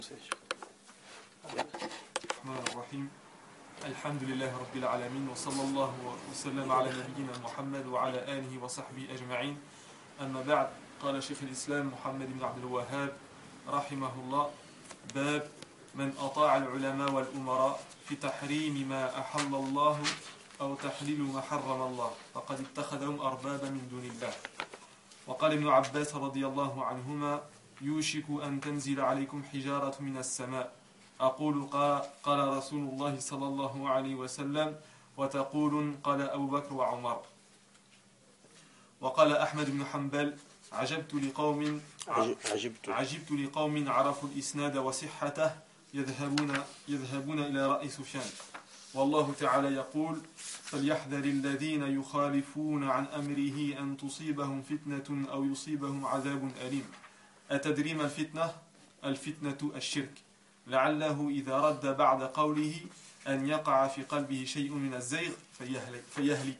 الرحمن الرحيم. الحمد لله رب العالمين، وصلى الله وسلم على نبينا محمد وعلى آله وصحبه أجمعين. أما بعد، قال شيخ الإسلام محمد بن عبد الوهاب رحمه الله: باب من أطاع العلماء والأمراء في تحريم ما أحل الله أو تحليل ما حرم الله فقد اتخذهم أربابا من دون الله. وقال ابن عباس رضي الله عنهما: يوشك أن تنزل عليكم حجارة من السماء، أقول قال رسول الله صلى الله عليه وسلم، وتقول قال أبو بكر وعمر. وقال أحمد بن حنبل: عجبت لقوم عرفوا الإسناد وصحته يذهبون إلى رأي سفيان، والله تعالى يقول: فليحذر الذين يخالفون عن أمره أن تصيبهم فتنة أو يصيبهم عذاب أليم. أتدري ما الفتنة؟ الفتنة الشرك، لعله إذا رد بعد قوله أن يقع في قلبه شيء من الزيغ فيهلك.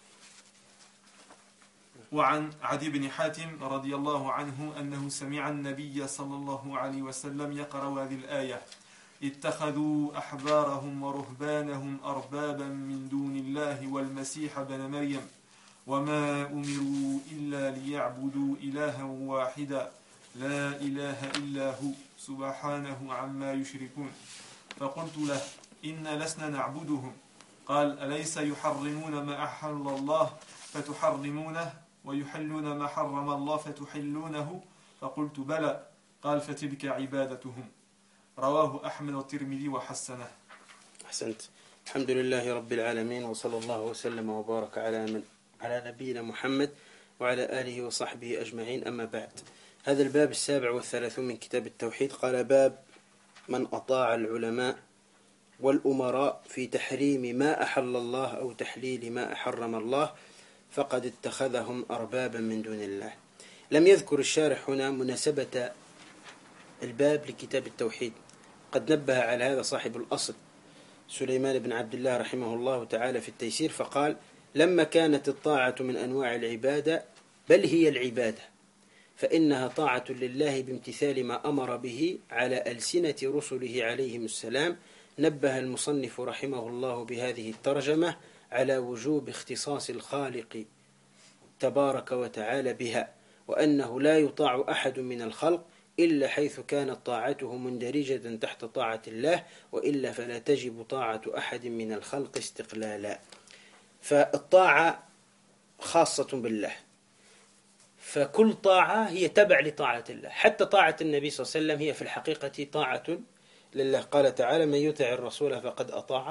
وعن عدي بن حاتم رضي الله عنه أنه سمع النبي صلى الله عليه وسلم يقرأ هذه الآية: اتخذوا أحبارهم ورهبانهم أربابا من دون الله والمسيح بن مريم وما أمروا إلا ليعبدوا إلها واحدا لا إله إلا هو سبحانه عما يشركون. فقلت له: إن لسنا نعبدهم. قال: أليس يحرمون ما أحل الله فتحرمونه ويحلون ما حرم الله فتحلونه؟ فقلت: بلى. قال: فتلك عبادتهم. رواه أحمد والترمذي وحسنه. أحسنت. الحمد لله رب العالمين، وصلى الله وسلم وبارك على نبينا محمد وعلى آله وصحبه أجمعين. أما بعد، هذا الباب 37 من كتاب التوحيد. قال: باب من أطاع العلماء والأمراء في تحريم ما أحل الله أو تحليل ما حرم الله فقد اتخذهم أربابا من دون الله. لم يذكر الشارح هنا مناسبة الباب لكتاب التوحيد. قد نبه على هذا صاحب الأصل سليمان بن عبد الله رحمه الله تعالى في التيسير، فقال: لما كانت الطاعة من أنواع العبادة بل هي العبادة، فإنها طاعة لله بامتثال ما أمر به على ألسنة رسله عليهم السلام، نبه المصنف رحمه الله بهذه الترجمة على وجوب اختصاص الخالق تبارك وتعالى بها، وأنه لا يطاع أحد من الخلق إلا حيث كانت طاعته مندرجة تحت طاعة الله، وإلا فلا تجب طاعة أحد من الخلق استقلالا. فالطاعة خاصة بالله، فكل طاعة هي تبع لطاعة الله، حتى طاعة النبي صلى الله عليه وسلم هي في الحقيقة طاعة لله. قال تعالى: من يطع الرسول فقد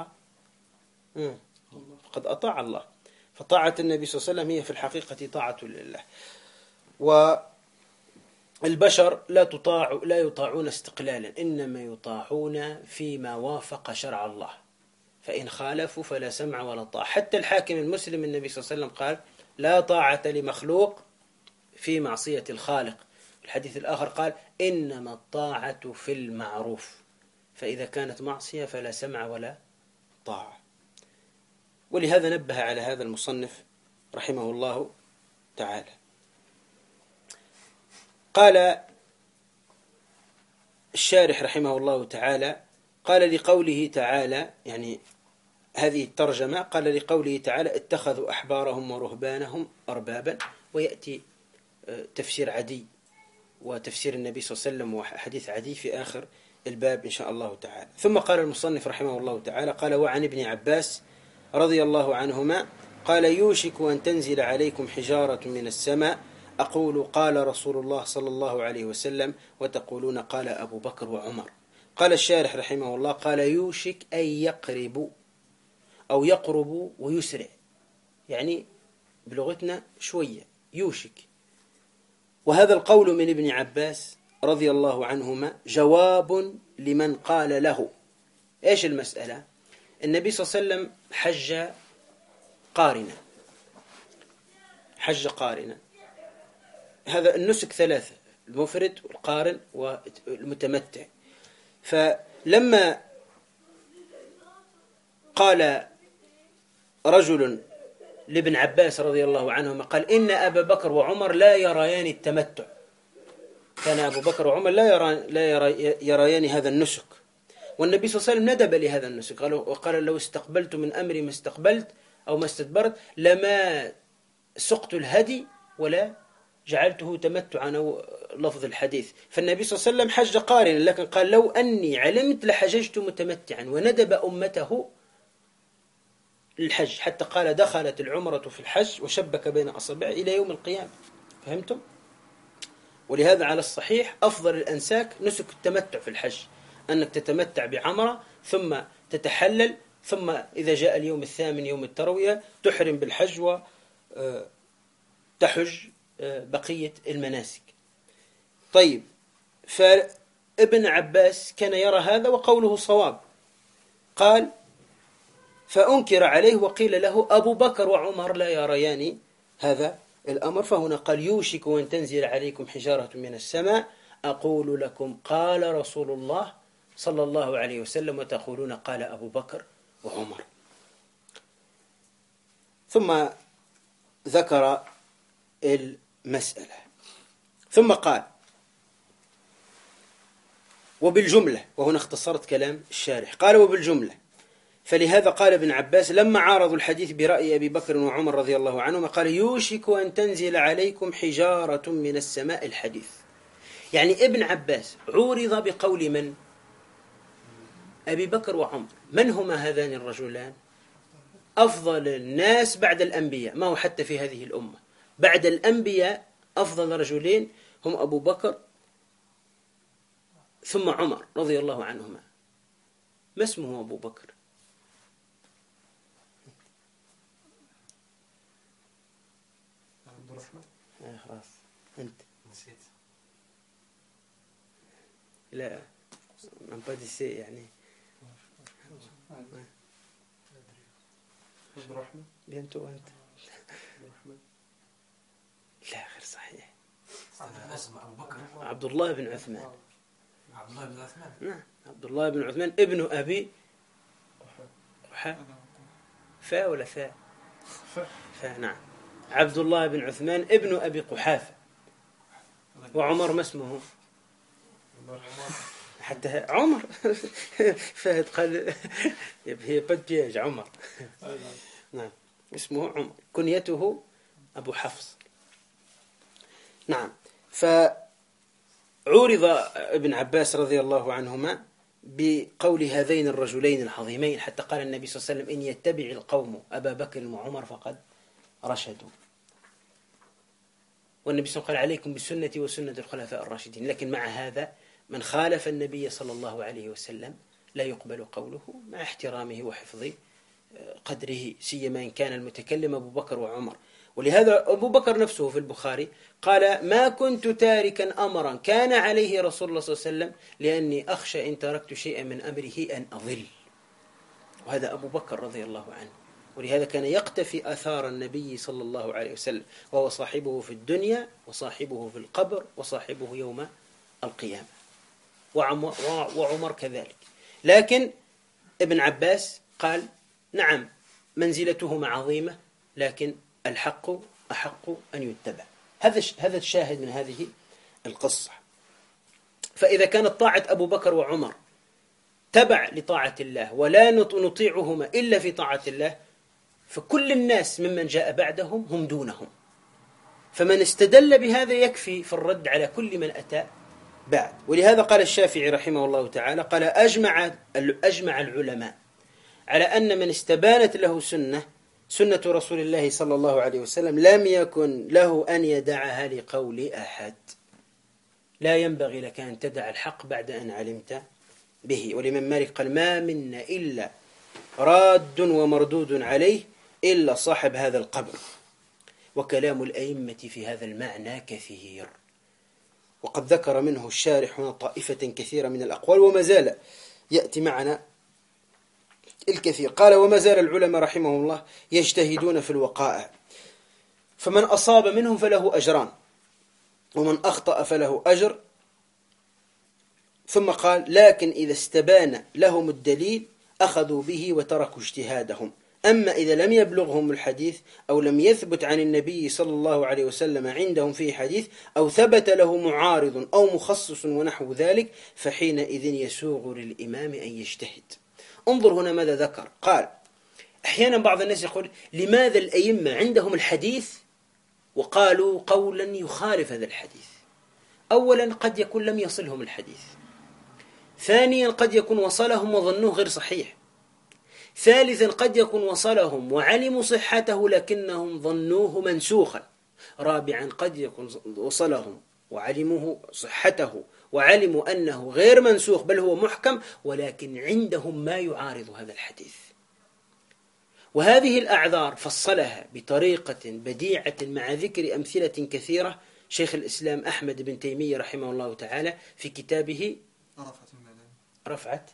أطاع الله. فطاعة النبي صلى الله عليه وسلم هي في الحقيقة طاعة لله. والبشر لا يطاعون استقلالا، إنما يطاعون فيما وافق شرع الله، فإن خالفوا فلا سمع ولا طاعة. حتى الحاكم المسلم النبي صلى الله عليه وسلم قال: لا طاعة لمخلوق في معصية الخالق. الحديث الآخر قال: إنما الطاعة في المعروف، فإذا كانت معصية فلا سمع ولا طاعة. ولهذا نبه على هذا المصنف رحمه الله تعالى. قال الشارح رحمه الله تعالى: قال لقوله تعالى، يعني هذه الترجمة، قال لقوله تعالى: اتخذوا أحبارهم ورهبانهم أربابا، ويأتي تفسير عدي وتفسير النبي صلى الله عليه وسلم وحديث عدي في آخر الباب إن شاء الله تعالى. ثم قال المصنف رحمه الله تعالى: قال: وعن ابن عباس رضي الله عنهما قال: يوشك أن تنزل عليكم حجارة من السماء، أقول قال رسول الله صلى الله عليه وسلم، وتقولون قال أبو بكر وعمر. قال الشارح رحمه الله: قال: يوشك أي يقرب أو يقرب ويسرع، يعني بلغتنا شوية يوشك. وهذا القول من ابن عباس رضي الله عنهما جواب لمن قال له: إيش المسألة؟ النبي صلى الله عليه وسلم حج قارنا. هذا النسك 3: المفرد والقارن والمتمتع. فلما قال رجل لابن عباس رضي الله عنهما، قال: إن أبا بكر وعمر لا يريان التمتع، كان أبو بكر وعمر لا يريان هذا النسك، والنبي صلى الله عليه وسلم ندب لهذا النسك وقال لو استقبلت من أمري ما استقبلت أو ما استدبرت لما سقت الهدي ولا جعلته تمتعا أو لفظ الحديث. فالنبي صلى الله عليه وسلم حج قارنا، لكن قال لو أني علمت لحججت متمتعا، وندب أمته للحج، حتى قال دخلت العمرة في الحج وشبك بين أصابعه إلى يوم القيامة. فهمتم؟ ولهذا على الصحيح أفضل الأنساك نسك التمتع في الحج، أنك تتمتع بعمرة ثم تتحلل، ثم إذا جاء اليوم الثامن يوم التروية تحرم بالحج وتحج بقية المناسك. طيب، فابن عباس كان يرى هذا وقوله صواب. قال فأنكر عليه وقيل له أبو بكر وعمر لا يريان هذا الأمر، فهنا قال يوشك أن تنزل عليكم حجارة من السماء أقول لكم قال رسول الله صلى الله عليه وسلم وتقولون قال أبو بكر وعمر. ثم ذكر المسألة ثم قال وبالجملة، وهنا اختصرت كلام الشارح، قال وبالجملة، فلهذا قال ابن عباس لما عارضوا الحديث برأي أبي بكر وعمر رضي الله عنهما قال يوشك أن تنزل عليكم حجارة من السماء الحديث. يعني ابن عباس عورض بقول من؟ أبي بكر وعمر. من هما هذان الرجلان؟ أفضل الناس بعد الأنبياء، ما هو حتى في هذه الأمة بعد الأنبياء أفضل رجلين هم أبو بكر ثم عمر رضي الله عنهما. ما اسمه أبو بكر؟ عبد الرحمن. خلاص أنت نسيت. لا من بعد الشيء يعني عبد الرحمن. بنت وأنت عبد الرحمن. لا غير صحيح. اسم أبو بكر عبد الله بن عثمان. عبد الله بن عثمان. نعم عبد الله بن عثمان ابن أبي فاء ولا فاء؟ فاء. نعم عبد الله بن عثمان ابن أبي قحافة. وعمر ما اسمه؟ حتى عمر فهد قال هي بديج عمر. نعم اسمه عمر كنيته أبو حفص. نعم. فعورض ابن عباس رضي الله عنهما بقول هذين الرجلين العظيمين، حتى قال النبي صلى الله عليه وسلم إن يتبع القوم أبا بكر وعمر فقد رشدوا. والنبي صلى الله عليه وسلم قال عليكم بسنتي وسنة الخلفاء الراشدين. لكن مع هذا من خالف النبي صلى الله عليه وسلم لا يقبل قوله مع احترامه وحفظ قدره، سيما إن كان المتكلم أبو بكر وعمر. ولهذا أبو بكر نفسه في البخاري قال ما كنت تاركا أمرا كان عليه رسول الله صلى الله عليه وسلم لأني أخشى إن تركت شيئا من أمره أن أضل. وهذا أبو بكر رضي الله عنه. ولهذا كان يقتفي أثار النبي صلى الله عليه وسلم، وهو صاحبه في الدنيا وصاحبه في القبر وصاحبه يوم القيامة، وعمر كذلك. لكن ابن عباس قال نعم منزلتهما عظيمة، لكن الحق أحق أن يتبع. هذا الشاهد من هذه القصة. فإذا كانت طاعة أبو بكر وعمر تبع لطاعة الله ولا نطيعهما إلا في طاعة الله، فكل الناس ممن جاء بعدهم هم دونهم. فمن استدل بهذا يكفي في الرد على كل من أتى بعد. ولهذا قال الشافعي رحمه الله تعالى قال أجمع العلماء على أن من استبانت له سنة رسول الله صلى الله عليه وسلم لم يكن له أن يدعها لقول أحد. لا ينبغي لك أن تدع الحق بعد أن علمت به. ولمن مالك قال ما منا إلا راد ومردود عليه إلا صاحب هذا القبر. وكلام الأئمة في هذا المعنى كثير، وقد ذكر منه الشارح هنا طائفة كثيرة من الأقوال، وما زال يأتي معنا الكثير. قال وما زال العلماء رحمه الله يجتهدون في الوقائع، فمن أصاب منهم فله أجران ومن أخطأ فله أجر. ثم قال لكن إذا استبان لهم الدليل أخذوا به وتركوا اجتهادهم، أما إذا لم يبلغهم الحديث أو لم يثبت عن النبي صلى الله عليه وسلم عندهم فيه حديث أو ثبت له معارض أو مخصص ونحو ذلك فحينئذ يسوغ للإمام أن يجتهد. انظر هنا ماذا ذكر. قال أحيانا بعض الناس يقول لماذا الأئمة عندهم الحديث وقالوا قولا يخالف هذا الحديث؟ أولا قد يكون لم يصلهم الحديث، ثانيا قد يكون وصلهم وظنوه غير صحيح، ثالثا قد يكون وصلهم وعلموا صحته لكنهم ظنوه منسوخا، رابعا قد يكون وصلهم وعلموه صحته وعلموا أنه غير منسوخ بل هو محكم ولكن عندهم ما يعارض هذا الحديث. وهذه الأعذار فصلها بطريقة بديعة مع ذكر أمثلة كثيرة شيخ الإسلام أحمد بن تيمية رحمه الله تعالى في كتابه رفع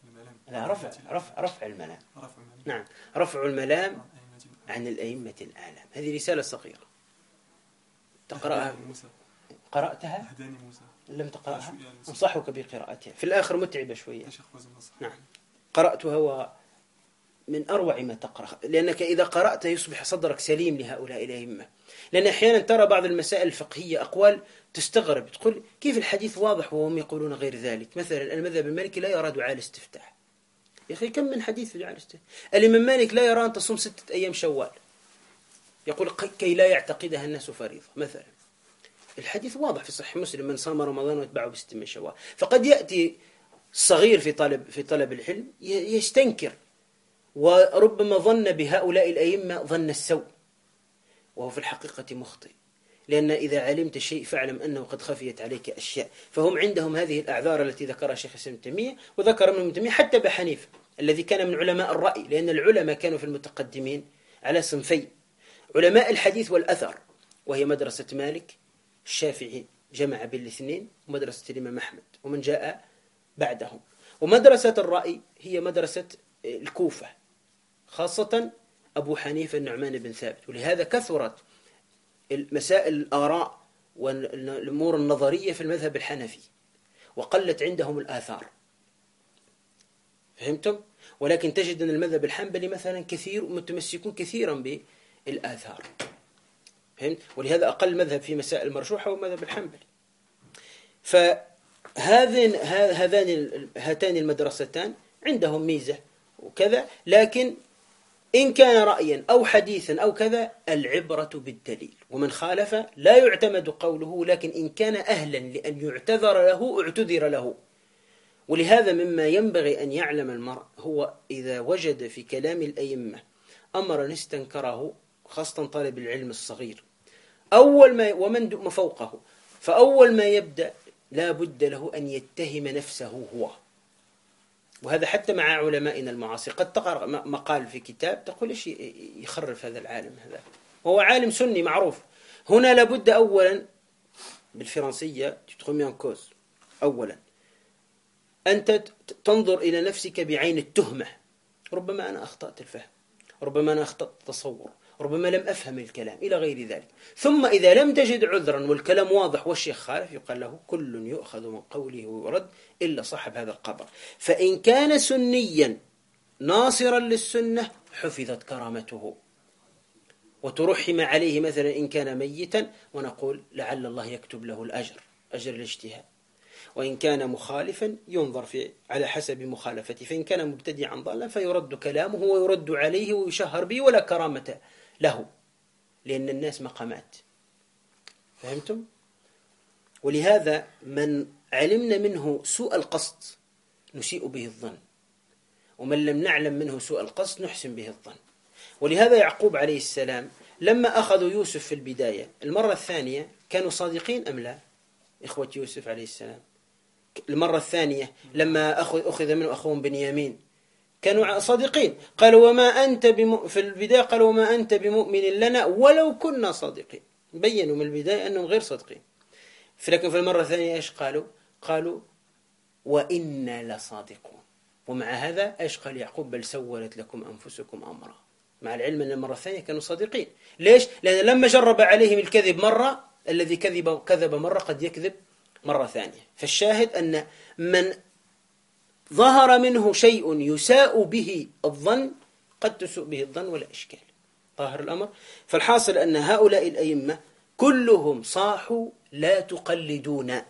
الملام. نعم، رفع الملام عن الأئمة الأعلام. هذه رسالة صغيرة تقرأها. قرأتها؟ لم تقرأها؟ أنصحك بقراءتها، في الآخر متعبة شوية. نعم قرأتها ومن أروع ما تقرأ، لأنك إذا قرأت يصبح صدرك سليم لهؤلاء الأئمة. لأن أحيانا ترى بعض المسائل الفقهية أقوال تستغرب، تقول كيف الحديث واضح وهم يقولون غير ذلك. مثلا المذهب المالكي لا يرى دعاء الاستفتاح. يا أخي كم من حديث في دعاء الاستفتاح. الإمام مالك لا يرى أن تصوم 6 أيام شوال، يقول كي لا يعتقدها الناس فريضة مثلا. الحديث واضح في صحيح مسلم من صام رمضان واتبعه ب6 من شوال. فقد يأتي الصغير في طلب العلم يستنكر وربما ظن بهؤلاء الأئمة ظن السوء وهو في الحقيقة مخطئ، لأن إذا علمت شيء فاعلم أنه قد خفيت عليك أشياء. فهم عندهم هذه الأعذار التي ذكرها شيخ الإسلام ابن تيمية وذكر ابن تيمية حتى أبي حنيفة الذي كان من علماء الرأي، لأن العلماء كانوا في المتقدمين على صنفين: علماء الحديث والأثر وهي مدرسة مالك، الشافعي جمع بين الاثنين، ومدرسة الإمام أحمد ومن جاء بعدهم. ومدرسة الرأي هي مدرسة الكوفة، خاصة أبو حنيفة النعمان بن ثابت. ولهذا كثرت المسائل الآراء والأمور النظرية في المذهب الحنفي وقلت عندهم الآثار. فهمتم؟ ولكن تجد أن المذهب الحنبلي مثلا كثير متمسكون كثيرا بالآثار. فهمت؟ ولهذا أقل مذهب في مسائل المرجوحة هو المذهب الحنبلي. هاتان المدرستان عندهم ميزة وكذا، لكن إن كان رأيا أو حديثا أو كذا العبرة بالدليل، ومن خالف لا يعتمد قوله، لكن إن كان أهلا لأن يعتذر له اعتذر له. ولهذا مما ينبغي أن يعلم المرء هو إذا وجد في كلام الأئمة أمرا استنكره، خاصة طالب العلم الصغير أول ما ومن فوقه، فأول ما يبدأ لا بد له أن يتهم نفسه هو. وهذا حتى مع علمائنا المعاصر. قد تقرأ مقال في كتاب تقول إيش يخرف هذا العالم هذا، وهو عالم سني معروف. هنا لابد أولا بالفرنسية تتخمين كوز، أولا أنت تنظر إلى نفسك بعين التهمة. ربما أنا أخطأت الفهم، ربما أنا أخطأت التصور، ربما لم أفهم الكلام إلى غير ذلك. ثم إذا لم تجد عذرا والكلام واضح والشيخ خالف يقال له كل يؤخذ من قوله ويرد إلا صاحب هذا القبر. فإن كان سنيا ناصرا للسنة حفظت كرامته وترحم عليه مثلا إن كان ميتا، ونقول لعل الله يكتب له الأجر، أجر الاجتهاد. وإن كان مخالفا ينظر على حسب مخالفته، فإن كان مبتدعا ضالا فيرد كلامه ويرد عليه ويشهر به ولا كرامة له، لأن الناس مقامات. فهمتم؟ ولهذا من علمنا منه سوء القصد نسيء به الظن، ومن لم نعلم منه سوء القصد نحسن به الظن. ولهذا يعقوب عليه السلام لما أخذوا يوسف في البداية المرة الثانية كانوا صادقين أم لا؟ إخوة يوسف عليه السلام المرة الثانية لما أخذ منه أخوهم بنيامين كانوا صادقين. قالوا وما أنت في البداية قالوا وما أنت بمؤمن لنا ولو كنا صادقين، بينوا من البداية أنهم غير صادقين. لكن في المرة الثانية إيش قالوا وإنا لصادقون. ومع هذا إيش قال يعقوب؟ بل سولت لكم أنفسكم أمرا، مع العلم أن المرة الثانية كانوا صادقين. ليش؟ لأن لما جرب عليهم الكذب مرة، الذي كذب مرة قد يكذب مرة ثانية. فالشاهد أن من ظهر منه شيء يساء به الظن قد تسوء به الظن ولا إشكال. ظاهر الأمر. فالحاصل أن هؤلاء الأئمة كلهم صاحوا لا تقلدون،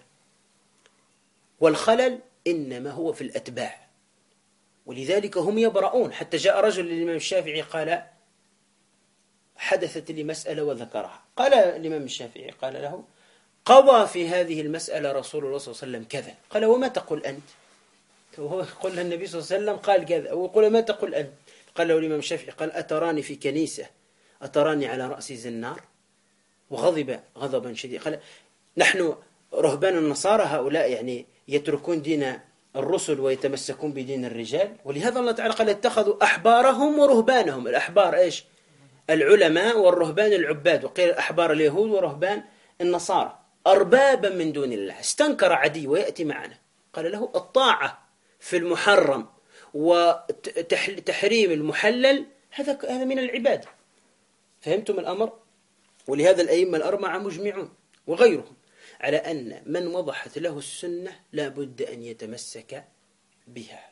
والخلل إنما هو في الأتباع، ولذلك هم يبرؤون. حتى جاء رجل للإمام الشافعي قال: حدثت لي مسألة وذكرها. قال الإمام الشافعي قال له: قضى في هذه المسألة رسول الله صلى الله عليه وسلم كذا. قال: وما تقول أنت؟ وهو يقول النبي صلى الله عليه وسلم قال كذا، ويقول: ما تقول أنت؟ قال له الإمام الشافعي قال: أتراني في كنيسة أتراني على رأس زنار؟ وغضب غضبا شديدا. قال: نحن رهبان النصارى هؤلاء يعني يتركون دين الرسل ويتمسكون بدين الرجال، ولهذا الله تعالى قال: اتخذوا أحبارهم ورهبانهم. الأحبار إيش؟ العلماء، والرهبان العباد، وقيل الأحبار اليهود ورهبان النصارى أربابا من دون الله. استنكر عدي ويأتي معنا، قال له: الطاعة في المحرم وتحريم المحلل هذا من العبادة. فهمتم الأمر؟ ولهذا الأئمة الأربعة مجمعون وغيرهم على أن من وضحت له السنة لا بد أن يتمسك بها.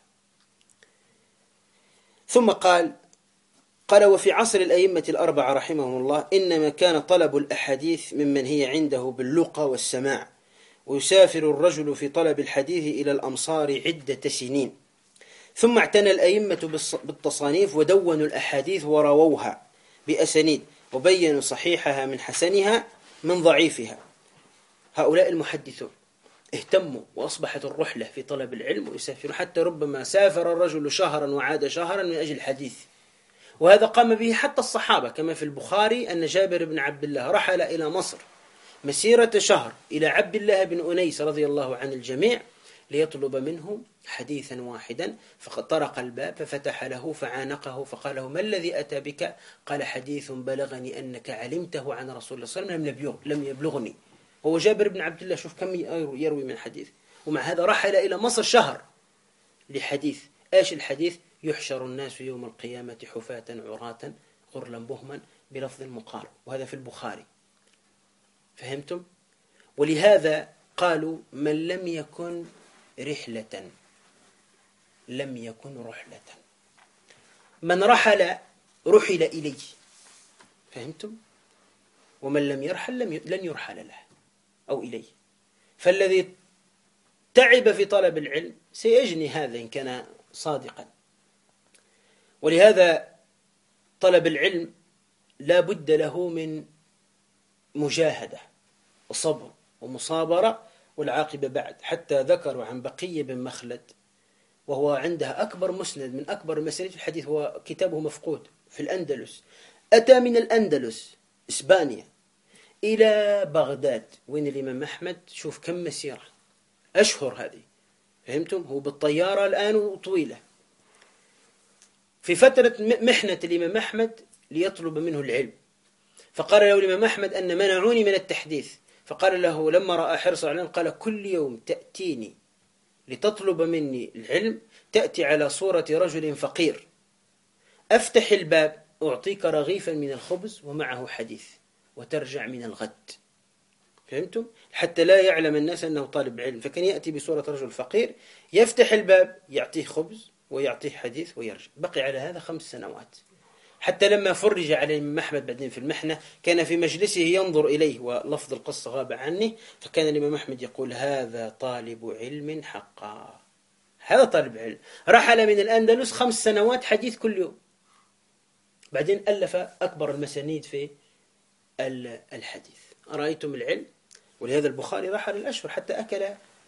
ثم قال: وفي عصر الأئمة الأربعة رحمهم الله إنما كان طلب الأحاديث ممن هي عنده باللقى والسماع، ويسافر الرجل في طلب الحديث إلى الأمصار عدة سنين، ثم اعتنى الأئمة بالتصانيف ودونوا الأحاديث ورووها بأسانيد وبينوا صحيحها من حسنها من ضعيفها. هؤلاء المحدثون اهتموا، وأصبحت الرحلة في طلب العلم ويسافر، حتى ربما سافر الرجل شهرا وعاد شهرا من أجل الحديث. وهذا قام به حتى الصحابة، كما في البخاري أن جابر بن عبد الله رحل إلى مصر مسيرة شهر إلى عبد الله بن أنيس رضي الله عن الجميع ليطلب منه حديثا واحدا، فطرق الباب ففتح له فعانقه فقال له: ما الذي أتى بك؟ قال: حديث بلغني أنك علمته عن رسول الله صلى الله عليه وسلم لم يبلغني. هو جابر بن عبد الله، شوف كم يروي من حديث، ومع هذا رحل إلى مصر شهر لحديث. إيش الحديث؟ يحشر الناس يوم القيامة حفاة عراة غرلا بهما بلفظ مقارب، وهذا في البخاري. فهمتم؟ ولهذا قالوا: من لم يكن رحلة لم يكن رحلة. من رحل رحل إليه. فهمتم؟ ومن لم يرحل لن يرحل له أو إليه. فالذي تعب في طلب العلم سيجني هذا إن كان صادقا. ولهذا طلب العلم لا بد له من مجاهدة وصبر ومصابرة، والعاقبة بعد. حتى ذكروا عن بقي بن مخلد، وهو عنده أكبر مسند من أكبر المسانيد في الحديث، هو كتابه مفقود في الأندلس. أتى من الأندلس إسبانيا إلى بغداد وين الإمام أحمد، شوف كم مسيرة، أشهر هذه. فهمتم؟ هو بالطيارة الآن وطويلة. في فترة محنة الإمام أحمد ليطلب منه العلم، فقال له الإمام أحمد أن منعوني من التحديث، فقال له لما رأى حرص على العلم قال: كل يوم تأتيني لتطلب مني العلم تأتي على صورة رجل فقير، أفتح الباب أعطيك رغيفا من الخبز ومعه حديث وترجع من الغد. فهمتم؟ حتى لا يعلم الناس أنه طالب علم. فكان يأتي بصورة رجل فقير، يفتح الباب يعطيه خبز ويعطيه حديث ويرجع. بقي على هذا 5 سنوات، حتى لما فرج على الإمام أحمد بعدين في المحنة كان في مجلسه ينظر إليه، ولفظ القصة غاب عني، فكان الإمام أحمد يقول: هذا طالب علم حقا، هذا طالب علم. رحل من الأندلس 5 سنوات حديث كل يوم. بعدين ألف أكبر المسانيد في الحديث. رأيتم العلم؟ ولهذا البخاري رحل الأشهر حتى أكل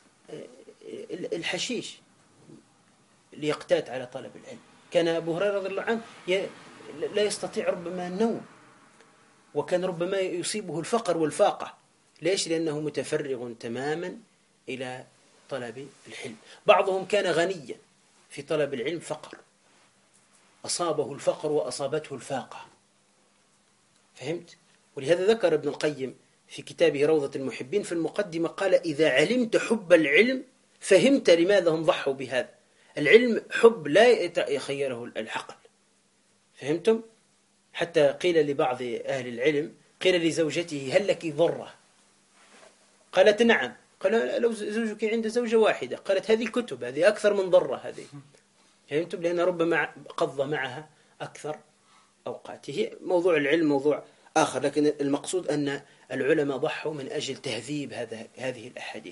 الحشيش ليقتات على طلب العلم. كان أبو هريرة رضي الله عنه لا يستطيع ربما النوم، وكان ربما يصيبه الفقر والفاقة. ليش؟ لأنه متفرغ تماما إلى طلب العلم. بعضهم كان غنيا في طلب العلم، فقر أصابه الفقر وأصابته الفاقة. فهمت؟ ولهذا ذكر ابن القيم في كتابه روضة المحبين في المقدمة قال: إذا علمت حب العلم فهمت لماذا هم ضحوا بهذا. العلم حب لا يخيره العقل. فهمتم؟ حتى قيل لبعض أهل العلم، قيل لزوجته: هل لك ضرة؟ قالت: نعم. قال: لو زوجك عند زوجة واحدة. قالت: هذه كتب، هذه أكثر من ضرة هذه. فهمتم؟ لأن ربما قضى معها أكثر أوقاته. موضوع العلم موضوع آخر، لكن المقصود أن العلماء ضحوا من أجل تهذيب هذه الأحاديث.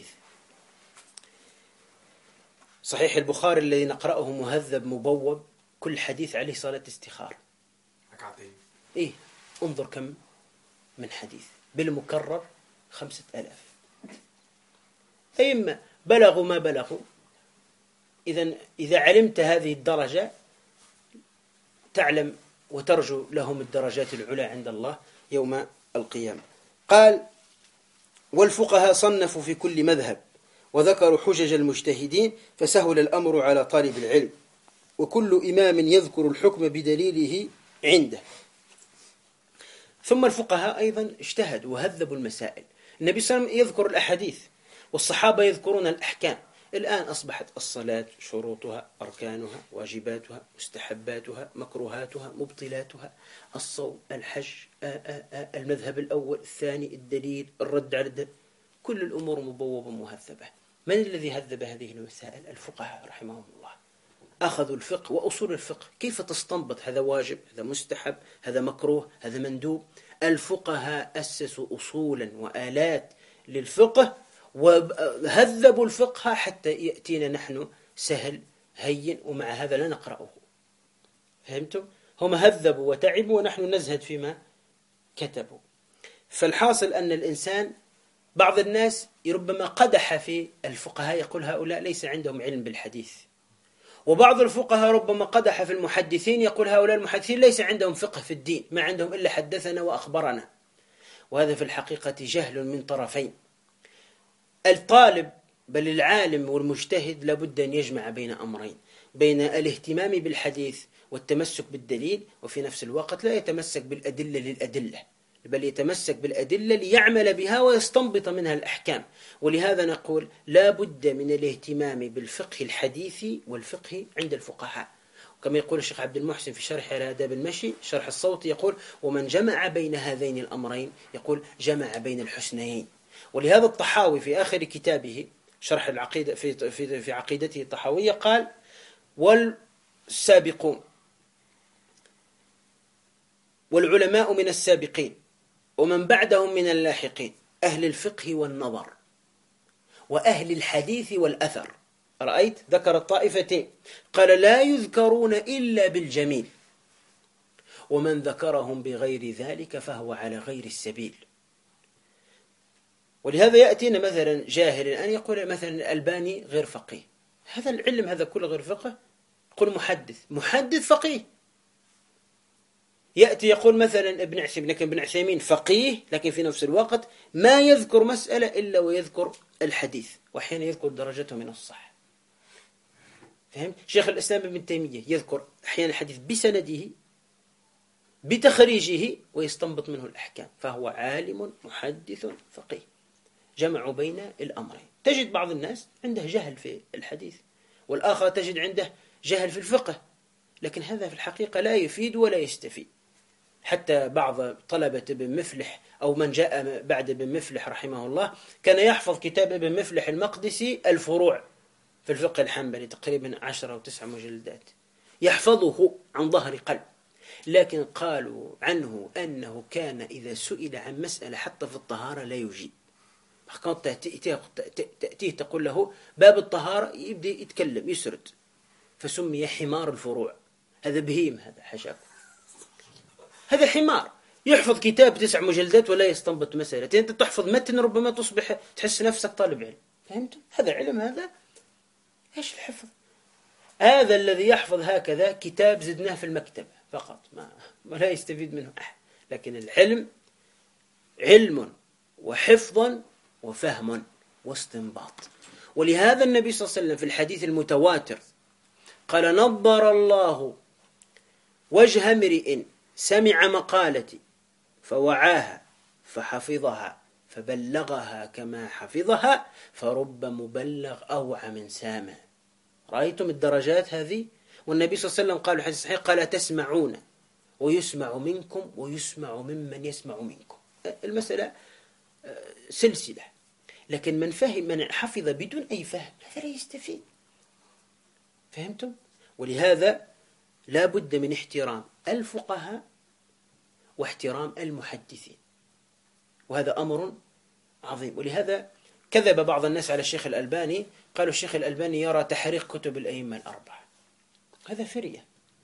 صحيح البخاري الذي نقرأه مهذب مبوب، كل حديث عليه صلاة استخارة. ركعتين. إيه، انظر كم من حديث بالمكرر 5000. أئمة بلغوا ما بلغوا. إذا علمت هذه الدرجة تعلم وترجو لهم الدرجات العلى عند الله يوم القيامة. قال: والفقهاء صنفوا في كل مذهب وذكروا حجج المجتهدين، فسهل الأمر على طالب العلم، وكل إمام يذكر الحكم بدليله عنده. ثم الفقهاء أيضا اجتهدوا وهذبوا المسائل. النبي صلى الله عليه وسلم يذكر الأحاديث والصحابة يذكرون الأحكام. الآن أصبحت الصلاة شروطها، أركانها، واجباتها، مستحباتها، مكروهاتها، مبطلاتها، الصوم، الحج، المذهب الأول الثاني، الدليل، الرد على الدليل، كل الأمور مبوبة مهذبة. من الذي هذب هذه المسائل؟ الفقهاء رحمهم الله. أخذوا الفقه وأصول الفقه، كيف تستنبط هذا واجب، هذا مستحب، هذا مكروه، هذا مندوب. الفقهاء أسسوا أصولا وآلات للفقه وهذبوا الفقه حتى يأتينا نحن سهل هين، ومع هذا لا نقرأه. فهمتم؟ هم هذبوا وتعبوا ونحن نزهد فيما كتبوا. فالحاصل أن الإنسان، بعض الناس ربما قدح في الفقهاء، يقول هؤلاء ليس عندهم علم بالحديث. وبعض الفقهاء ربما قدح في المحدثين، يقول هؤلاء المحدثين ليس عندهم فقه في الدين، ما عندهم إلا حدثنا وأخبرنا. وهذا في الحقيقة جهل من طرفين. الطالب بل العالم والمجتهد لابد أن يجمع بين أمرين: بين الاهتمام بالحديث والتمسك بالدليل، وفي نفس الوقت لا يتمسك بالأدلة للأدلة، بل يتمسك بالأدلة ليعمل بها ويستنبط منها الأحكام. ولهذا نقول لا بد من الاهتمام بالفقه الحديثي والفقه عند الفقهاء. كما يقول الشيخ عبد المحسن في شرح على آداب المشي، شرح الصوتي، يقول: ومن جمع بين هذين الأمرين يقول جمع بين الحسنيين. ولهذا الطحاوي في آخر كتابه شرح العقيدة في عقيدته الطحاوية قال: والسابقون والعلماء من السابقين ومن بعدهم من اللاحقين، أهل الفقه والنظر وأهل الحديث والأثر. رأيت؟ ذكر الطائفتين، قال: لا يذكرون إلا بالجميل، ومن ذكرهم بغير ذلك فهو على غير السبيل. ولهذا يأتينا مثلا جاهل أن يقول مثلا الألباني غير فقيه. هذا العلم هذا كله غير فقه. يقول محدث فقيه. يأتي يقول مثلا ابن عثيمين فقيه، لكن في نفس الوقت ما يذكر مسألة إلا ويذكر الحديث، وأحيانا يذكر درجته من الصح. فهم؟ شيخ الإسلام ابن تيمية يذكر أحيانا الحديث بسنده بتخريجه ويستنبط منه الأحكام، فهو عالم محدث فقيه. جمعوا بين الأمرين. تجد بعض الناس عنده جهل في الحديث، والآخر تجد عنده جهل في الفقه، لكن هذا في الحقيقة لا يفيد ولا يستفيد. حتى بعض طلبة ابن مفلح أو من جاء بعد ابن مفلح رحمه الله كان يحفظ كتاب ابن مفلح المقدسي الفروع في الفقه الحنبلي، تقريبا 10 أو 9 مجلدات، يحفظه عن ظهر قلب. لكن قالوا عنه أنه كان إذا سئل عن مسألة حتى في الطهارة لا يجيب. تأتيه تقول له باب الطهارة، يبدأ يتكلم يسرد، فسمي حمار الفروع. هذا بهيم، هذا حشاكم، هذا حمار يحفظ كتاب 9 مجلدات ولا يستنبط مسألة. أنت تحفظ متن ربما تصبح تحس نفسك طالب علم. فهمت؟ هذا علم، هذا إيش الحفظ؟ هذا الذي يحفظ هكذا كتاب زدناه في المكتبة فقط، ما لا يستفيد منه أحد. لكن العلم علم وحفظ وفهم واستنباط. ولهذا النبي صلى الله عليه وسلم في الحديث المتواتر قال: نضر الله وجه امرئ سمع مقالتي فوعاها فحفظها فبلغها كما حفظها فرب مبلغ أوعى من سامع. رأيتم الدرجات هذه؟ والنبي صلى الله عليه وسلم قال في الحديث الصحيح قال: تسمعون ويسمع منكم ويسمع ممن يسمع منكم. المسألة سلسلة، لكن من حفظ بدون أي فهم هذا لا يستفيد. فهمتم؟ ولهذا لا بد من احترام الفقهاء واحترام المحدثين، وهذا أمر عظيم. ولهذا كذب بعض الناس على الشيخ الألباني، قالوا الشيخ الألباني يرى تحريق كتب الأئمة الأربعة، هذا فرية.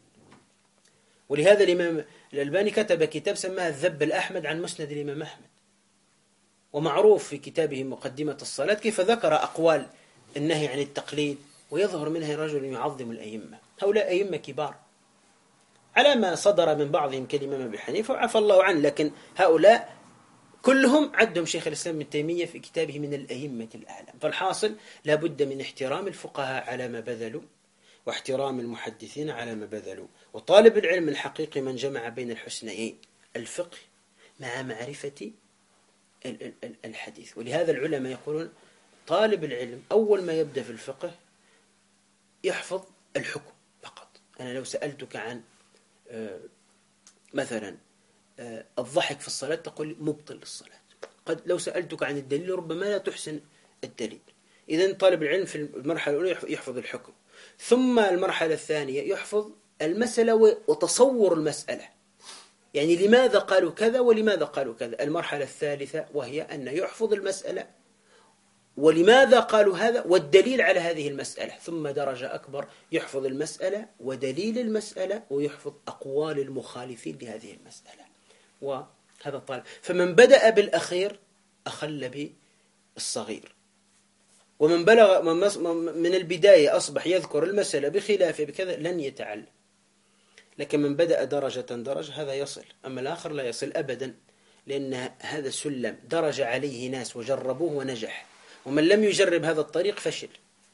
ولهذا الإمام الألباني كتب كتاب سماه الذب الأحمد عن مسند الإمام أحمد، ومعروف في كتابه مقدمة الصلاة كيف ذكر أقوال النهي عن التقليد، ويظهر منها رجل يعظم الأئمة، هؤلاء أئمة كبار على ما صدر من بعضهم كالإمام أبي حنيفة وعفى الله عنه، لكن هؤلاء كلهم عدهم شيخ الإسلام ابن تيمية في كتابه من الأئمة الأعلام. فالحاصل لا بد من احترام الفقهاء على ما بذلوا، واحترام المحدثين على ما بذلوا. وطالب العلم الحقيقي من جمع بين الحسنيين، الفقه مع معرفة الحديث. ولهذا العلماء يقولون طالب العلم أول ما يبدأ في الفقه يحفظ الحكم فقط. أنا لو سألتك عن مثلا الضحك في الصلاة تقول مبطل للصلاة، قد لو سألتك عن الدليل ربما لا تحسن الدليل. إذن طالب العلم في المرحلة الأولى يحفظ الحكم، ثم المرحلة الثانية يحفظ المسألة وتصور المسألة، يعني لماذا قالوا كذا ولماذا قالوا كذا. المرحلة الثالثة وهي أن يحفظ المسألة ولماذا قالوا هذا والدليل على هذه المسألة، ثم درجة أكبر يحفظ المسألة ودليل المسألة ويحفظ أقوال المخالفين لهذه المسألة. وهذا الطالب، فمن بدأ بالأخير أخل بالصغير، ومن بلغ من البداية أصبح يذكر المسألة بخلافه بكذا لن يتعلم. لكن من بدأ درجة هذا يصل، أما الآخر لا يصل أبدا، لأن هذا سلم درج عليه ناس وجربوه ونجح، ومن لم يجرب هذا الطريق فشل.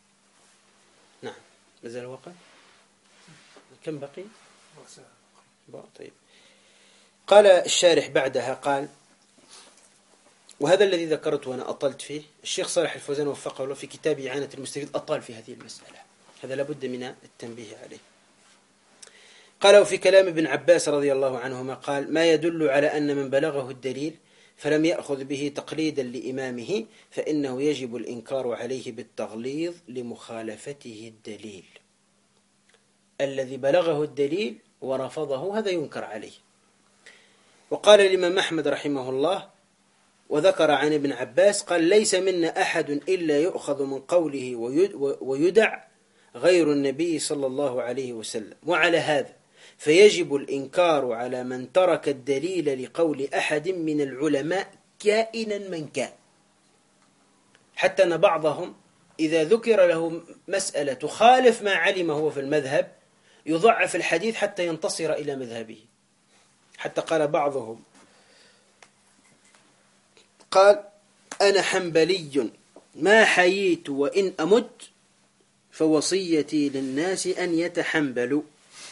نعم، مازال الوقت كم بقي؟ طيب. قال الشارح بعدها قال: وهذا الذي ذكرته وأنا أطلت فيه، الشيخ صالح الفوزان وفقه الله في كتاب إعانة المستفيد أطال في هذه المسألة، هذا لابد من التنبيه عليه. قال: وفي كلام ابن عباس رضي الله عنهما قال: ما يدل على أن من بلغه الدليل فلم يأخذ به تقليدا لإمامه فإنه يجب الإنكار عليه بالتغليظ لمخالفته الدليل. الذي بلغه الدليل ورفضه هذا ينكر عليه. وقال الإمام أحمد رحمه الله وذكر عن ابن عباس قال: ليس منا أحد إلا يؤخذ من قوله ويدع غير النبي صلى الله عليه وسلم، وعلى هذا فيجب الإنكار على من ترك الدليل لقول أحد من العلماء كائنا من كان، حتى أن بعضهم إذا ذكر له مسألة تخالف ما علم هو في المذهب يضعف الحديث حتى ينتصر إلى مذهبه. حتى قال بعضهم قال: أنا حنبلي ما حييت وإن أمت فوصيتي للناس أن يتحنبلوا.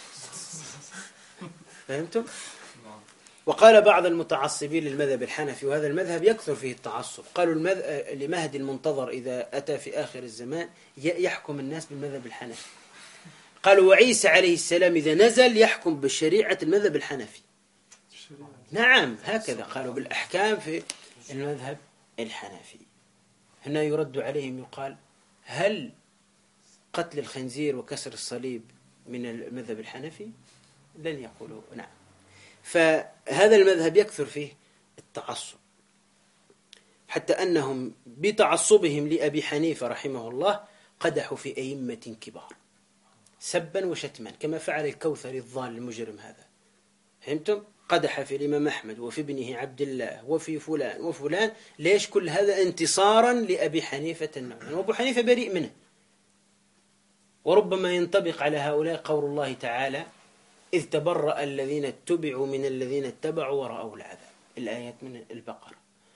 فهمتم؟ وقال بعض المتعصبين للمذهب الحنفي، وهذا المذهب يكثر فيه التعصب، قالوا لمهدي المنتظر إذا أتى في آخر الزمان يحكم الناس بالمذهب الحنفي. قالوا: وعيسى عليه السلام إذا نزل يحكم بالشريعة المذهب الحنفي. نعم، هكذا قالوا بالأحكام في المذهب الحنفي. هنا يرد عليهم يقال: هل قتل الخنزير وكسر الصليب من المذهب الحنفي؟ لن يقولوا نعم. فهذا المذهب يكثر فيه التعصب، حتى أنهم بتعصبهم لأبي حنيفة رحمه الله قدحوا في أئمة كبار سبا وشتما، كما فعل الكوثري الضال المجرم هذا. فهمتم؟ قدح في الإمام أحمد وفي ابنه عبد الله وفي فلان وفلان. ليش كل هذا؟ انتصارا لأبي حنيفة النعمان، وأبو حنيفة بريء منه. وربما ينطبق على هؤلاء قول الله تعالى: إذ تبرأ الذين اتبعوا من الذين اتبعوا ورأوا العذاب، الآيات من البقرة.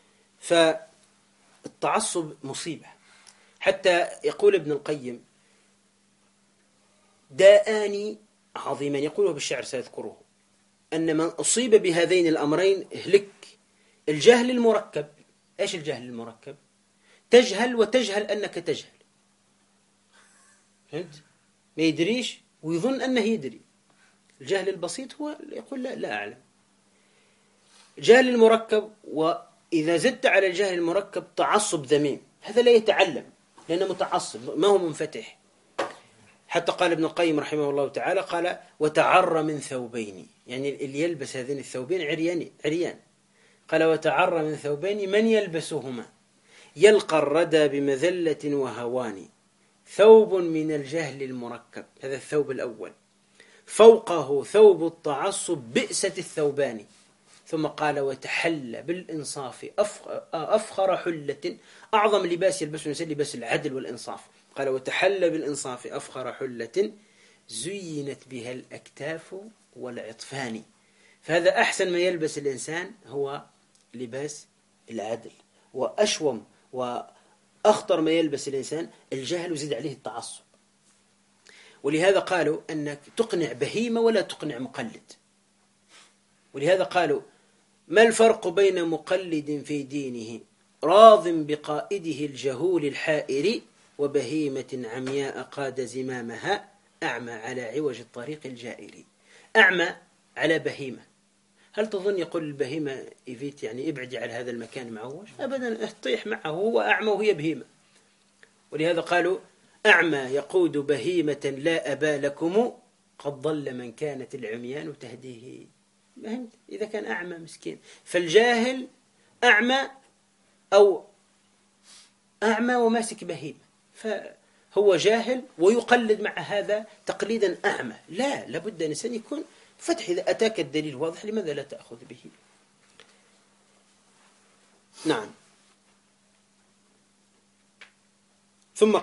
فالتعصب مصيبة. حتى يقول ابن القيم: داءان عظيمان، يقوله بالشعر سيذكره، أن من أصيب بهذين الأمرين هلك. الجهل المركب. إيش الجهل المركب؟ تجهل وتجهل أنك تجهل. فهمت؟ ما يدريش ويظن أنه يدري. الجهل البسيط هو يقول لا أعلم. الجهل المركب، وإذا زدت على الجهل المركب تعصب ذميم، هذا لا يتعلم لأنه متعصب ما هو منفتح. حتى قال ابن القيم رحمه الله تعالى قال وتعر من ثوبين، يعني اللي يلبس هذين الثوبين عريان. قال وتعر من ثوبين من يلبسهما يلقى الردى بمذلة وهوان، ثوب من الجهل المركب، هذا الثوب الأول، فوقه ثوب التعصب بئست الثوبان. ثم قال وتحلى بالإنصاف أفخر حلة، أعظم لباس يلبسه الإنسان لباس العدل والإنصاف. قال وتحلى بالإنصاف أفخر حلة زينت بها الأكتاف والعطفان. فهذا أحسن ما يلبس الإنسان هو لباس العدل، وأشوم وأخطر ما يلبس الإنسان الجهل وزيد عليه التعصب. ولهذا قالوا أنك تقنع بهيمة ولا تقنع مقلد. ولهذا قالوا ما الفرق بين مقلد في دينه راض بقائده الجهول الحائر وبهيمة عمياء قاد زمامها أعمى على عوج الطريق الجائر. أعمى على بهيمة، هل تظن يقول البهيمة إيفيت يعني ابعدي على هذا المكان معوج؟ أبدا، اطيح معه، هو أعمى وهي بهيمة. ولهذا قالوا أعمى يقود بهيمة لا أبا لكم قد ضل من كانت العميان تهديه. فهمت؟ إذا كان أعمى مسكين. فالجاهل أعمى أو أعمى وماسك بهيمة، فهو جاهل ويقلد مع هذا تقليدا أعمى. لا، لابد أن الإنسان يكون فتح. إذا أتاك الدليل واضح لماذا لا تأخذ به؟ نعم. ثم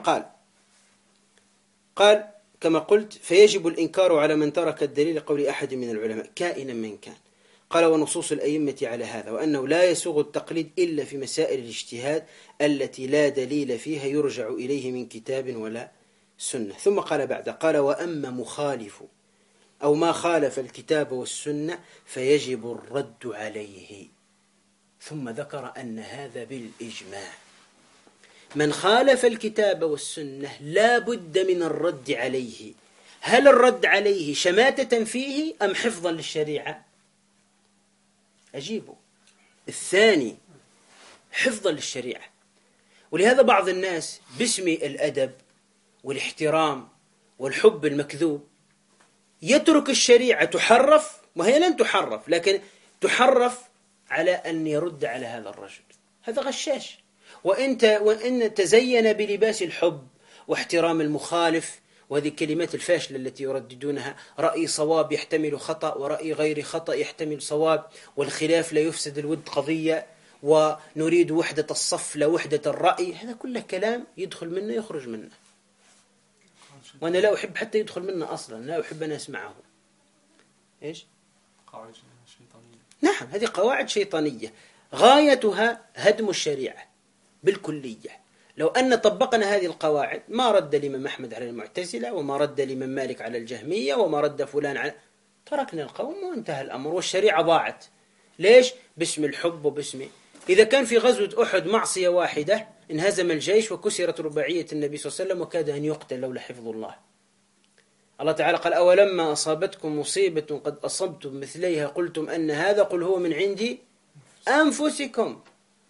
قال كما قلت فيجب الإنكار على من ترك الدليل قول أحد من العلماء كائنا من كان. قال ونصوص الأئمة على هذا، وأنه لا يسوغ التقليد إلا في مسائل الاجتهاد التي لا دليل فيها يرجع إليه من كتاب ولا سنة. ثم قال بعد قال وأما مخالف أو ما خالف الكتاب والسنة فيجب الرد عليه. ثم ذكر أن هذا بالإجماع، من خالف الكتاب والسنة لا بد من الرد عليه. هل الرد عليه شماتة فيه أم حفظا للشريعة؟ أجيبه. الثاني حفظا للشريعة. ولهذا بعض الناس باسم الأدب والاحترام والحب المكذوب يترك الشريعة تحرف، وهي لن تحرف لكن تحرف على أن يرد على هذا الرجل. هذا غشاش. وإن تزين بلباس الحب واحترام المخالف، وهذه الكلمات الفاشلة التي يرددونها، رأي صواب يحتمل خطأ ورأي غير خطأ يحتمل صواب، والخلاف لا يفسد الود قضية، ونريد وحدة الصف لا وحدة الرأي. هذا كله كلام يدخل منه يخرج منه، وأنا لا أحب حتى يدخل منه أصلا، لا أحب أن أسمعه. إيش؟ قواعد شيطانية. نعم، هذه قواعد شيطانية غايتها هدم الشريعة بالكلية. لو أن طبقنا هذه القواعد ما رد الإمام أحمد على المعتزلة، وما رد الإمام مالك على الجهمية، وما رد فلان على، تركنا القوم وانتهى الأمر، والشريعة ضاعت. ليش؟ باسم الحب وباسم. إذا كان في غزوة أحد معصية واحدة انهزم الجيش وكسرت رباعية النبي صلى الله عليه وسلم وكاد أن يقتل لولا حفظ الله. الله تعالى قال أولما أصابتكم مصيبة قد أصبتم مثليها قلتم أن هذا قل هو من عند أنفسكم،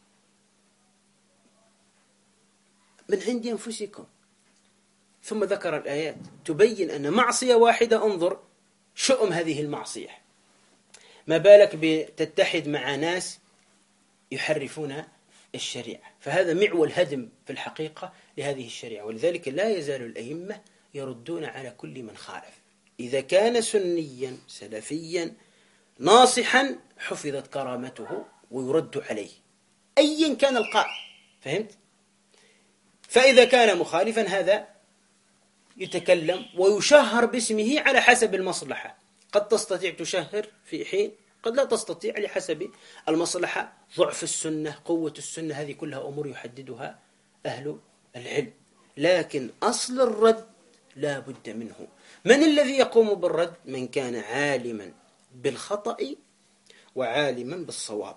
من عند أنفسكم. ثم ذكر الآيات تبين أن معصية واحدة انظر شؤم هذه المعصية، ما بالك بتتحد مع ناس يحرفون الشريعة. فهذا معول هدم في الحقيقة لهذه الشريعة. ولذلك لا يزال الأئمة يردون على كل من خالف. إذا كان سنيا سلفيا ناصحا حفظت كرامته ويرد عليه أيا كان القائل. فهمت؟ فإذا كان مخالفا هذا يتكلم ويشهر باسمه على حسب المصلحة. قد تستطيع تشهر في حين، قد لا تستطيع لحسب المصلحة، ضعف السنة، قوة السنة، هذه كلها أمور يحددها أهل العلم. لكن أصل الرد لا بد منه. من الذي يقوم بالرد؟ من كان عالما بالخطأ وعالما بالصواب.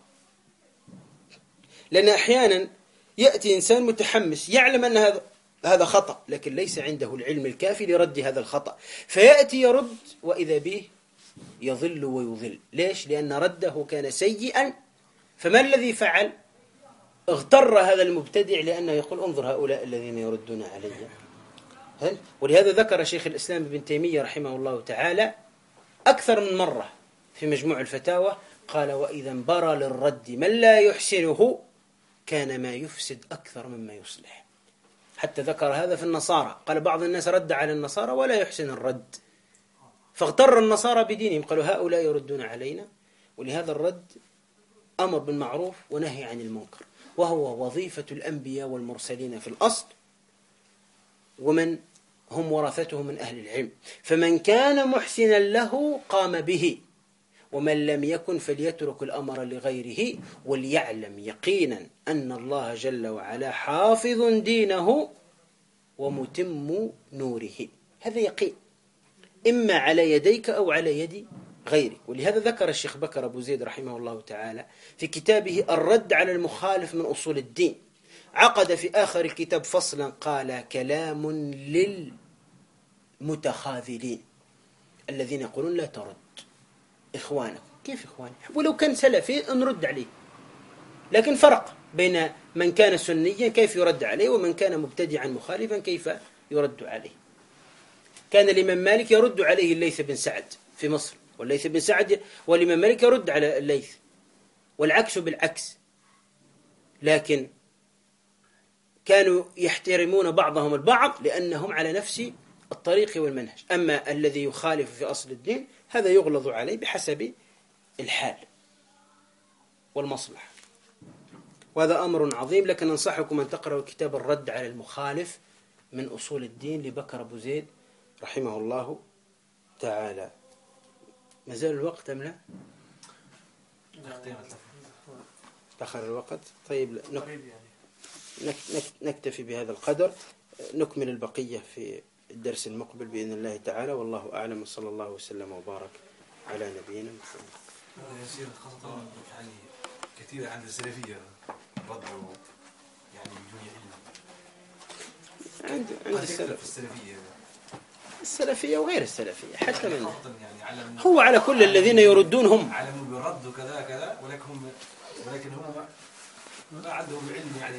لأن أحيانا يأتي إنسان متحمس يعلم أن هذا خطأ، لكن ليس عنده العلم الكافي لرد هذا الخطأ، فيأتي يرد وإذا به يضل ويضل. ليش؟ لأن رده كان سيئا. فما الذي فعل؟ اغتر هذا المبتدع لأنه يقول انظر هؤلاء الذين يردون علي، ولهذا ذكر شيخ الإسلام ابن تيمية رحمه الله تعالى أكثر من مرة في مجموع الفتاوى، قال: وإذا انبرى للرد من لا يحسنه كان ما يفسد أكثر مما يصلح. حتى ذكر هذا في النصارى، قال: بعض الناس رد على النصارى ولا يحسن الرد، فاغتر النصارى بدينهم، قالوا: هؤلاء يردون علينا. ولهذا الرد أمر بالمعروف ونهي عن المنكر، وهو وظيفة الأنبياء والمرسلين في الأصل، ومن هم ورثته من أهل العلم. فمن كان محسنا له قام به، ومن لم يكن فليترك الأمر لغيره، وليعلم يقينا أن الله جل وعلا حافظ دينه ومتم نوره. هذا يقين، إما على يديك أو على يد غيرك. ولهذا ذكر الشيخ بكر أبو زيد رحمه الله تعالى في كتابه الرد على المخالف من أصول الدين، عقد في آخر الكتاب فصلا قال: كلام للمتخاذلين الذين يقولون لا ترد إخوانك. كيف إخواني؟ ولو كان سلفي نرد عليه، لكن فرق بين من كان سنيا كيف يرد عليه، ومن كان مبتدعا مخالفا كيف يرد عليه. كان الإمام مالك يرد عليه الليث بن سعد في مصر، والليث بن سعد والإمام مالك يرد على الليث، والعكس بالعكس، لكن كانوا يحترمون بعضهم البعض لأنهم على نفس الطريق والمنهج. أما الذي يخالف في أصل الدين هذا يغلظ عليه بحسب الحال والمصلحة، وهذا أمر عظيم. لكن أنصحكم أن تقرأوا كتاب الرد على المخالف من أصول الدين لبكر أبو زيد رحمه الله تعالى. ما زال الوقت أم لا؟ تأخر الوقت. طيب نكتفي بهذا القدر، نكمل البقية في الدرس المقبل بإذن الله تعالى، والله أعلم، صلى الله وسلم وبارك على نبينا محمد. هذا يصير خاصة يعني كثير عند السلفية بدو يعني بدون علم عند السلفية وغير السلفية حتى من يعني هو على كل الذين يردونهم علموا بالرد وكذا كذا، ولكن هم ما عندهم علم يعني